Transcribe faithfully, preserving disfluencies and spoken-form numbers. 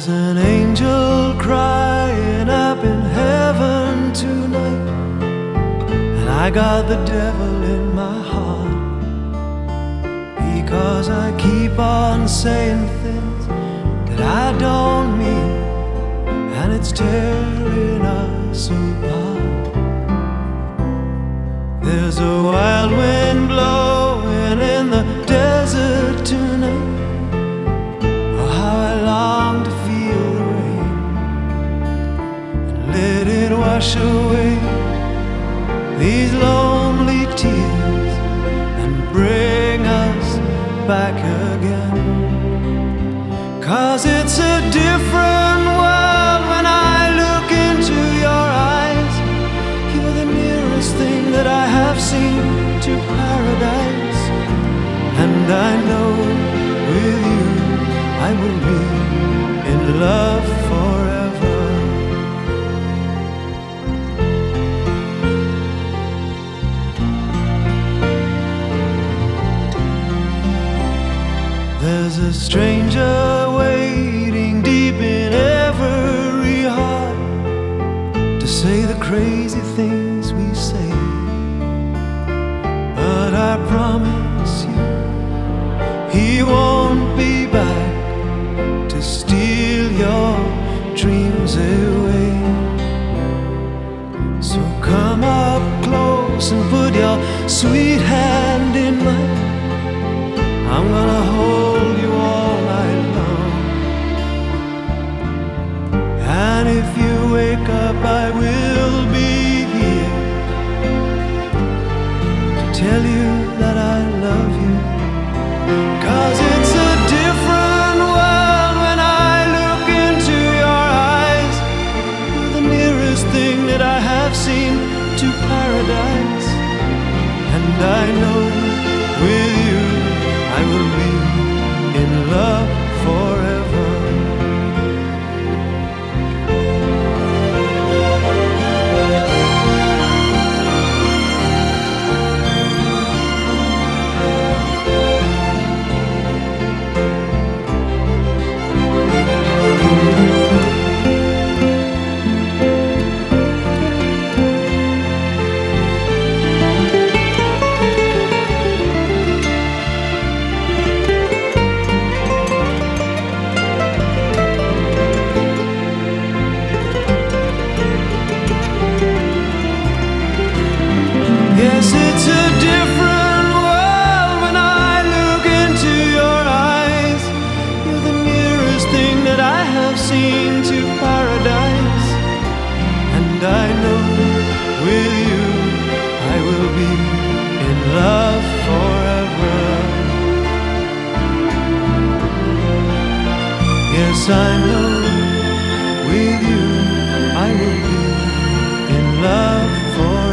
There's an angel crying up in heaven tonight, and I got the devil in my heart, because I keep on saying things that I don't mean, and it's tearing us apart. There's a wild wind blowing in the desert tonight. Oh, how I long to feel the rain and let it wash away these lonely tears and bring us back again. 'Cause it's a different world when I look into your eyes. You're the nearest thing that I have seen to paradise, and I know with you I will be in love forever. There's a stranger waiting deep in every heart to say the crazy things we say, but I promise you he won't be back to steal your dreams away. So come up close and put your sweet hand in mine. I'm gonna hold you all night long, and if you wake up I will be here to tell you that I love you. 'Cause it's a different world when I look into your eyes. You're the nearest thing that I have seen to paradise, and I know with you I will be in love forever. Yes, it's a different world when I look into your eyes. You're the nearest thing that I have seen to paradise, and I know with you I will be in love forever. Yes, I know with you I will be in love forever.